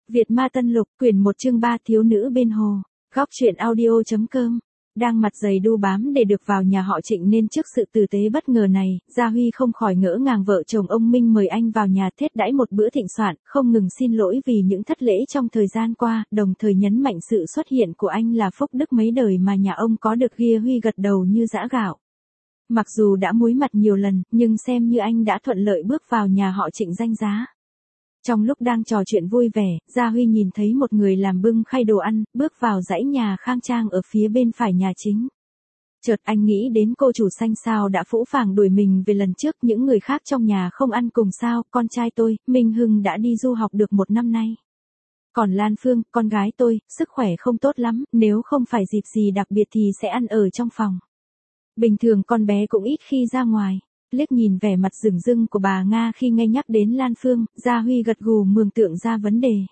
Việt Ma Tân Lục, quyển 1 chương 3 thiếu nữ bên hồ. Góc truyện audio.com. Đang mặt dày đu bám để được vào nhà họ Trịnh nên trước sự tử tế bất ngờ này, Gia Huy không khỏi ngỡ ngàng vợ chồng ông Minh mời anh vào nhà thiết đãi một bữa thịnh soạn, không ngừng xin lỗi vì những thất lễ trong thời gian qua, đồng thời nhấn mạnh sự xuất hiện của anh là phúc đức mấy đời mà nhà ông có được. Gia Huy gật đầu như giã gạo. Mặc dù đã muối mặt nhiều lần, nhưng xem như anh đã thuận lợi bước vào nhà họ Trịnh danh giá. Trong lúc đang trò chuyện vui vẻ, Gia Huy nhìn thấy một người làm bưng khay đồ ăn, bước vào dãy nhà khang trang ở phía bên phải nhà chính. Chợt anh nghĩ đến cô chủ xanh sao đã phũ phàng đuổi mình về lần trước, những người khác trong nhà không ăn cùng sao, con trai tôi, Minh Hưng đã đi du học được 1 năm nay. Còn Lan Phương, con gái tôi, sức khỏe không tốt lắm, nếu không phải dịp gì đặc biệt thì sẽ ăn ở trong phòng. Bình thường con bé cũng ít khi ra ngoài. Liếc nhìn vẻ mặt rừng rưng của bà Nga khi nghe nhắc đến Lan Phương, Gia Huy gật gù mường tượng ra vấn đề.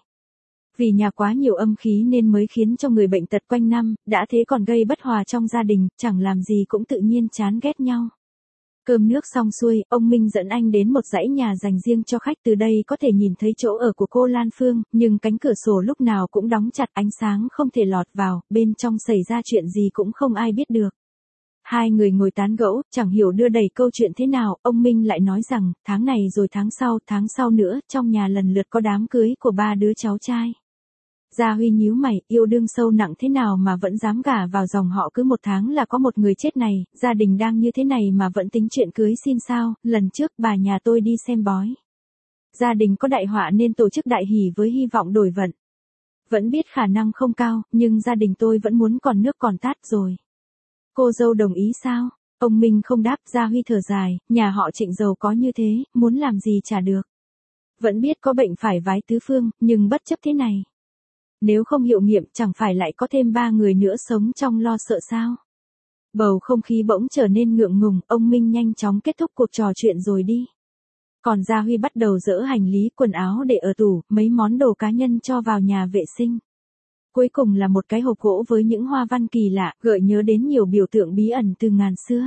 Vì nhà quá nhiều âm khí nên mới khiến cho người bệnh tật quanh năm, đã thế còn gây bất hòa trong gia đình, chẳng làm gì cũng tự nhiên chán ghét nhau. Cơm nước xong xuôi, ông Minh dẫn anh đến một dãy nhà dành riêng cho khách, từ đây có thể nhìn thấy chỗ ở của cô Lan Phương, nhưng cánh cửa sổ lúc nào cũng đóng chặt, ánh sáng không thể lọt vào, bên trong xảy ra chuyện gì cũng không ai biết được. Hai người ngồi tán gẫu, chẳng hiểu đưa đẩy câu chuyện thế nào, ông Minh lại nói rằng, tháng này rồi tháng sau nữa, trong nhà lần lượt có đám cưới của 3 đứa cháu trai. Gia Huy nhíu mày, yêu đương sâu nặng thế nào mà vẫn dám gả vào dòng họ, cứ 1 tháng là có một người chết này, gia đình đang như thế này mà vẫn tính chuyện cưới xin sao, lần trước bà nhà tôi đi xem bói. Gia đình có đại họa nên tổ chức đại hỷ với hy vọng đổi vận. Vẫn biết khả năng không cao, nhưng gia đình tôi vẫn muốn còn nước còn tát rồi. Cô dâu đồng ý sao? Ông Minh không đáp. Gia Huy thở dài, nhà họ Trịnh giàu có như thế, muốn làm gì trả được. Vẫn biết có bệnh phải vái tứ phương, nhưng bất chấp thế này. Nếu không hiệu nghiệm chẳng phải lại có thêm 3 người nữa sống trong lo sợ sao? Bầu không khí bỗng trở nên ngượng ngùng, ông Minh nhanh chóng kết thúc cuộc trò chuyện rồi đi. Còn Gia Huy bắt đầu dỡ hành lý, quần áo để ở tủ, mấy món đồ cá nhân cho vào nhà vệ sinh. Cuối cùng là một cái hộp gỗ với những hoa văn kỳ lạ, gợi nhớ đến nhiều biểu tượng bí ẩn từ ngàn xưa.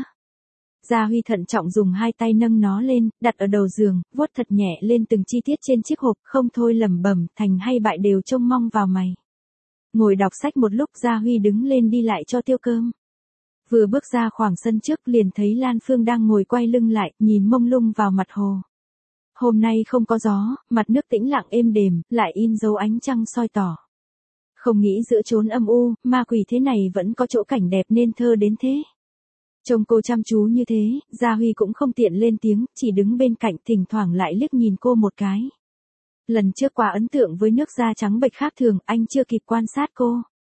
Gia Huy thận trọng dùng 2 tay nâng nó lên, đặt ở đầu giường, vuốt thật nhẹ lên từng chi tiết trên chiếc hộp, không thôi lẩm bẩm, thành hay bại đều trông mong vào mày. Ngồi đọc sách một lúc, Gia Huy đứng lên đi lại cho tiêu cơm. Vừa bước ra khoảng sân trước liền thấy Lan Phương đang ngồi quay lưng lại, nhìn mông lung vào mặt hồ. Hôm nay không có gió, mặt nước tĩnh lặng êm đềm, lại in dấu ánh trăng soi tỏ. Không nghĩ giữa chốn âm u, ma quỷ thế này vẫn có chỗ cảnh đẹp nên thơ đến thế. Trông cô chăm chú như thế, Gia Huy cũng không tiện lên tiếng, chỉ đứng bên cạnh thỉnh thoảng lại liếc nhìn cô một cái. Lần trước quá ấn tượng với nước da trắng bệch khác thường, anh chưa kịp quan sát cô.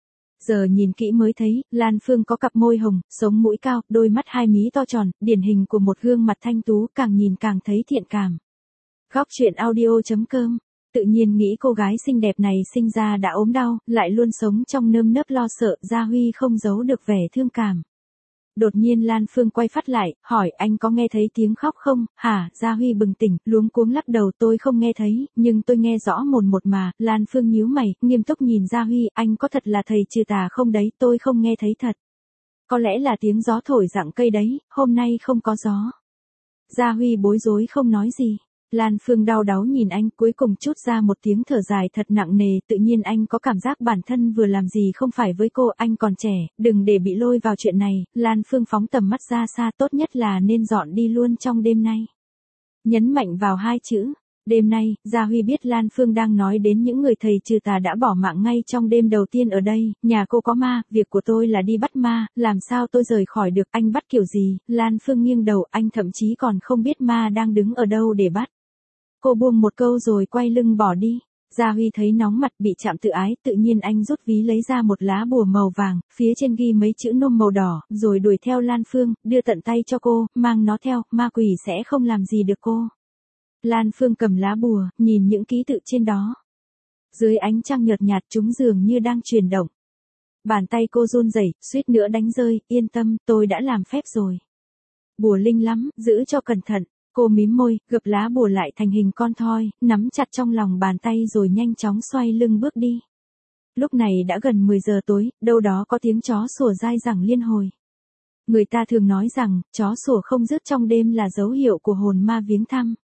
Giờ nhìn kỹ mới thấy, Lan Phương có cặp môi hồng, sống mũi cao, đôi mắt 2 mí to tròn, điển hình của một gương mặt thanh tú, càng nhìn càng thấy thiện cảm. Góc truyện audio.com. Tự nhiên nghĩ cô gái xinh đẹp này sinh ra đã ốm đau, lại luôn sống trong nơm nớp lo sợ, Gia Huy không giấu được vẻ thương cảm. Đột nhiên Lan Phương quay phát lại, hỏi anh có nghe thấy tiếng khóc không, hả? Gia Huy bừng tỉnh, luống cuống lắc đầu, tôi không nghe thấy, nhưng tôi nghe rõ mồn một mà. Lan Phương nhíu mày, nghiêm túc nhìn Gia Huy, anh có thật là thầy trừ tà không đấy, tôi không nghe thấy thật. Có lẽ là tiếng gió thổi rặng cây đấy, hôm nay không có gió. Gia Huy bối rối không nói gì. Lan Phương đau đáu nhìn anh, cuối cùng trút ra một tiếng thở dài thật nặng nề, tự nhiên anh có cảm giác bản thân vừa làm gì không phải với cô, anh còn trẻ, đừng để bị lôi vào chuyện này. Lan Phương phóng tầm mắt ra xa, tốt nhất là nên dọn đi luôn trong đêm nay. Nhấn mạnh vào 2 chữ, đêm nay. Gia Huy biết Lan Phương đang nói đến những người thầy trừ tà đã bỏ mạng ngay trong đêm đầu tiên ở đây, nhà cô có ma, việc của tôi là đi bắt ma, làm sao tôi rời khỏi được, anh bắt kiểu gì? Lan Phương nghiêng đầu, anh thậm chí còn không biết ma đang đứng ở đâu để bắt. Cô buông một câu rồi quay lưng bỏ đi. Gia Huy thấy nóng mặt bị chạm tự ái, tự nhiên anh rút ví lấy ra một lá bùa màu vàng, phía trên ghi mấy chữ nôm màu đỏ, rồi đuổi theo Lan Phương, đưa tận tay cho cô, mang nó theo, ma quỷ sẽ không làm gì được cô. Lan Phương cầm lá bùa, nhìn những ký tự trên đó. Dưới ánh trăng nhợt nhạt chúng dường như đang chuyển động. Bàn tay cô run rẩy, suýt nữa đánh rơi, yên tâm, tôi đã làm phép rồi. Bùa linh lắm, giữ cho cẩn thận. Cô mím môi, gập lá bùa lại thành hình con thoi, nắm chặt trong lòng bàn tay rồi nhanh chóng xoay lưng bước đi. Lúc này đã gần 10 giờ tối, đâu đó có tiếng chó sủa dai dẳng liên hồi. Người ta thường nói rằng, chó sủa không dứt trong đêm là dấu hiệu của hồn ma viếng thăm.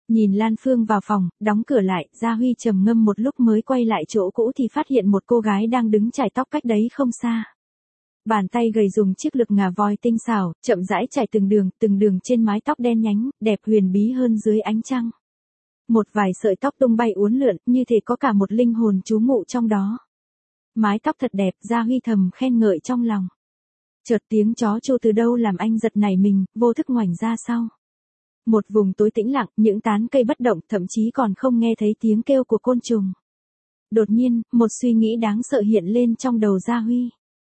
Nhìn Lan Phương vào phòng, đóng cửa lại, Gia Huy trầm ngâm một lúc mới quay lại chỗ cũ thì phát hiện một cô gái đang đứng chải tóc cách đấy không xa. Bàn tay gầy dùng chiếc lược ngà voi tinh xảo, chậm rãi chải từng đường trên mái tóc đen nhánh, đẹp huyền bí hơn dưới ánh trăng. Một vài sợi tóc tung bay uốn lượn, như thể có cả một linh hồn trú ngụ trong đó. Mái tóc thật đẹp, Gia Huy thầm khen ngợi trong lòng. Chợt tiếng chó trâu từ đâu làm anh giật nảy mình, vô thức ngoảnh ra sau. Một vùng tối tĩnh lặng, những tán cây bất động, thậm chí còn không nghe thấy tiếng kêu của côn trùng. Đột nhiên, một suy nghĩ đáng sợ hiện lên trong đầu Gia Huy.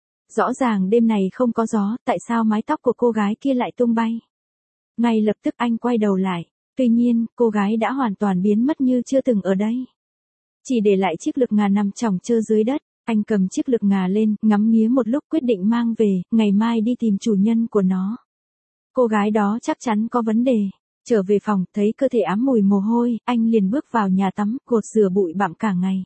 Rõ ràng đêm này không có gió, tại sao mái tóc của cô gái kia lại tung bay? Ngay lập tức anh quay đầu lại, tuy nhiên, cô gái đã hoàn toàn biến mất như chưa từng ở đây. Chỉ để lại chiếc lược ngà nằm chỏng chơ dưới đất, anh cầm chiếc lược ngà lên, ngắm nghía một lúc quyết định mang về, ngày mai đi tìm chủ nhân của nó. Cô gái đó chắc chắn có vấn đề. Trở về phòng, thấy cơ thể ám mùi mồ hôi, anh liền bước vào nhà tắm, gột rửa bụi bặm cả ngày.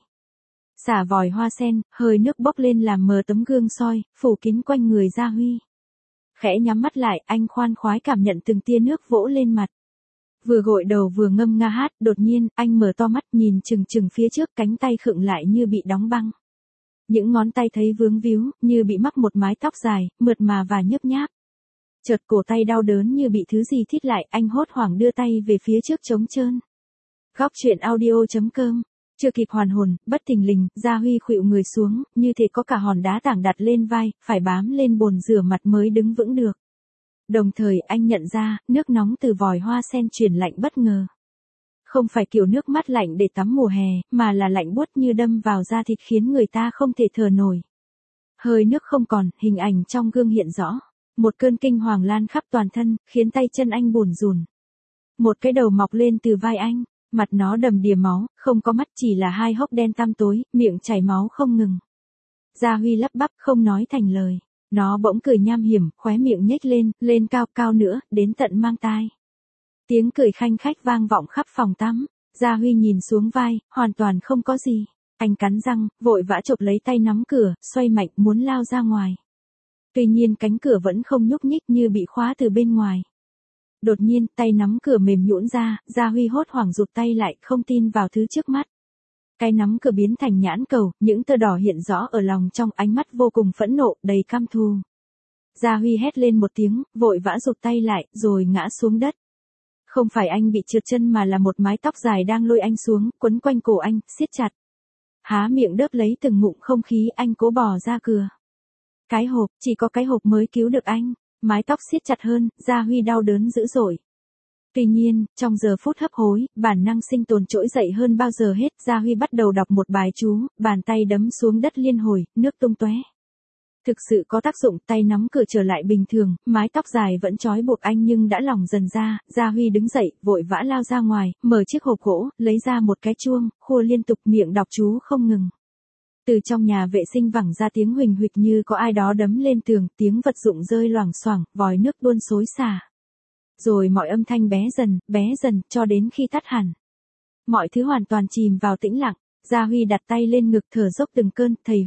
Xả vòi hoa sen, hơi nước bốc lên làm mờ tấm gương soi, phủ kín quanh người Gia Huy. Khẽ nhắm mắt lại, anh khoan khoái cảm nhận từng tia nước vỗ lên mặt. Vừa gội đầu vừa ngâm nga hát, đột nhiên, anh mở to mắt nhìn chừng chừng phía trước, cánh tay khựng lại như bị đóng băng. Những ngón tay thấy vướng víu, như bị mắc một mái tóc dài, mượt mà và nhấp nháp. Chợt cổ tay đau đớn như bị thứ gì thít lại, anh hốt hoảng đưa tay về phía trước trống trơn. Góc truyện audio.com. Chưa kịp hoàn hồn, bất thình lình, Gia Huy khuỵu người xuống, như thể có cả hòn đá tảng đặt lên vai, phải bám lên bồn rửa mặt mới đứng vững được. Đồng thời anh nhận ra, nước nóng từ vòi hoa sen chuyển lạnh bất ngờ. Không phải kiểu nước mát lạnh để tắm mùa hè, mà là lạnh buốt như đâm vào da thịt khiến người ta không thể thở nổi. Hơi nước không còn, hình ảnh trong gương hiện rõ. Một cơn kinh hoàng lan khắp toàn thân, khiến tay chân anh bủn rủn. Một cái đầu mọc lên từ vai anh, mặt nó đầm đìa máu, không có mắt chỉ là hai hốc đen tăm tối, miệng chảy máu không ngừng. Gia Huy lắp bắp không nói thành lời. Nó bỗng cười nham hiểm, khóe miệng nhếch lên cao cao nữa, đến tận mang tai. Tiếng cười khanh khách vang vọng khắp phòng tắm. Gia Huy nhìn xuống vai, hoàn toàn không có gì. Anh cắn răng, vội vã chộp lấy tay nắm cửa, xoay mạnh muốn lao ra ngoài. Tuy nhiên cánh cửa vẫn không nhúc nhích như bị khóa từ bên ngoài. Đột nhiên, tay nắm cửa mềm nhũn ra, Gia Huy hốt hoảng rụt tay lại, không tin vào thứ trước mắt. Cái nắm cửa biến thành nhãn cầu, những tơ đỏ hiện rõ ở lòng trong, ánh mắt vô cùng phẫn nộ, đầy căm thù. Gia Huy hét lên một tiếng, vội vã rụt tay lại, rồi ngã xuống đất. Không phải anh bị trượt chân mà là một mái tóc dài đang lôi anh xuống, quấn quanh cổ anh, siết chặt. Há miệng đớp lấy từng ngụm không khí, anh cố bò ra cửa. Cái hộp, chỉ có cái hộp mới cứu được anh. Mái tóc siết chặt hơn, Gia Huy đau đớn dữ dội. Tuy nhiên, trong giờ phút hấp hối, bản năng sinh tồn trỗi dậy hơn bao giờ hết, Gia Huy bắt đầu đọc một bài chú, bàn tay đấm xuống đất liên hồi, nước tung tóe. Thực sự có tác dụng, tay nắm cửa trở lại bình thường, mái tóc dài vẫn trói buộc anh nhưng đã lỏng dần ra, Gia Huy đứng dậy, vội vã lao ra ngoài, mở chiếc hộp gỗ, lấy ra một cái chuông, khua liên tục miệng đọc chú không ngừng. Từ trong nhà vệ sinh vẳng ra tiếng huỳnh huỵch như có ai đó đấm lên tường, tiếng vật dụng rơi loảng xoảng, vòi nước tuôn xối xả. Rồi mọi âm thanh bé dần, cho đến khi tắt hẳn. Mọi thứ hoàn toàn chìm vào tĩnh lặng, Gia Huy đặt tay lên ngực thở dốc từng cơn, thầy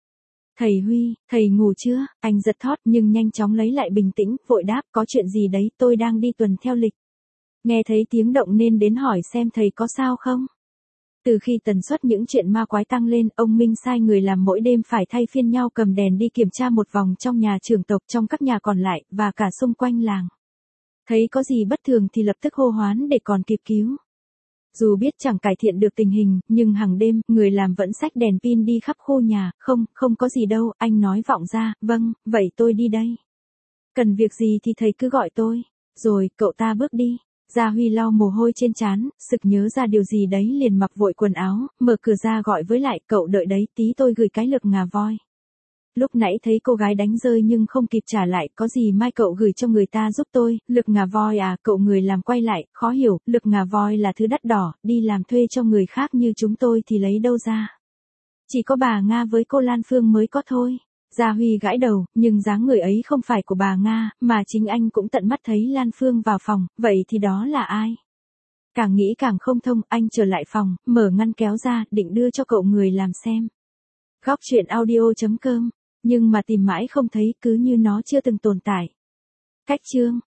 Huy, thầy ngủ chưa? Anh giật thót nhưng nhanh chóng lấy lại bình tĩnh, vội đáp, có chuyện gì đấy, tôi đang đi tuần theo lịch. Nghe thấy tiếng động nên đến hỏi xem thầy có sao không? Từ khi tần suất những chuyện ma quái tăng lên, ông Minh sai người làm mỗi đêm phải thay phiên nhau cầm đèn đi kiểm tra một vòng trong nhà trưởng tộc, trong các nhà còn lại, và cả xung quanh làng. Thấy có gì bất thường thì lập tức hô hoán để còn kịp cứu. Dù biết chẳng cải thiện được tình hình, nhưng hàng đêm, người làm vẫn xách đèn pin đi khắp khu nhà, không có gì đâu, anh nói vọng ra, vâng, vậy tôi đi đây. Cần việc gì thì thầy cứ gọi tôi. Rồi, cậu ta bước đi. Gia Huy lau mồ hôi trên trán, sực nhớ ra điều gì đấy liền mặc vội quần áo, mở cửa ra gọi với lại, cậu đợi đấy, tí tôi gửi cái lược ngà voi. Lúc nãy thấy cô gái đánh rơi nhưng không kịp trả lại, có gì mai cậu gửi cho người ta giúp tôi, lược ngà voi à, cậu người làm quay lại, khó hiểu, lược ngà voi là thứ đắt đỏ, đi làm thuê cho người khác như chúng tôi thì lấy đâu ra. Chỉ có bà Nga với cô Lan Phương mới có thôi. Gia Huy gãi đầu, nhưng dáng người ấy không phải của bà Nga, mà chính anh cũng tận mắt thấy Lan Phương vào phòng, vậy thì đó là ai? Càng nghĩ càng không thông, anh trở lại phòng, mở ngăn kéo ra, định đưa cho cậu người làm xem. Góc truyện audio.com, nhưng mà tìm mãi không thấy, cứ như nó chưa từng tồn tại. Cách chương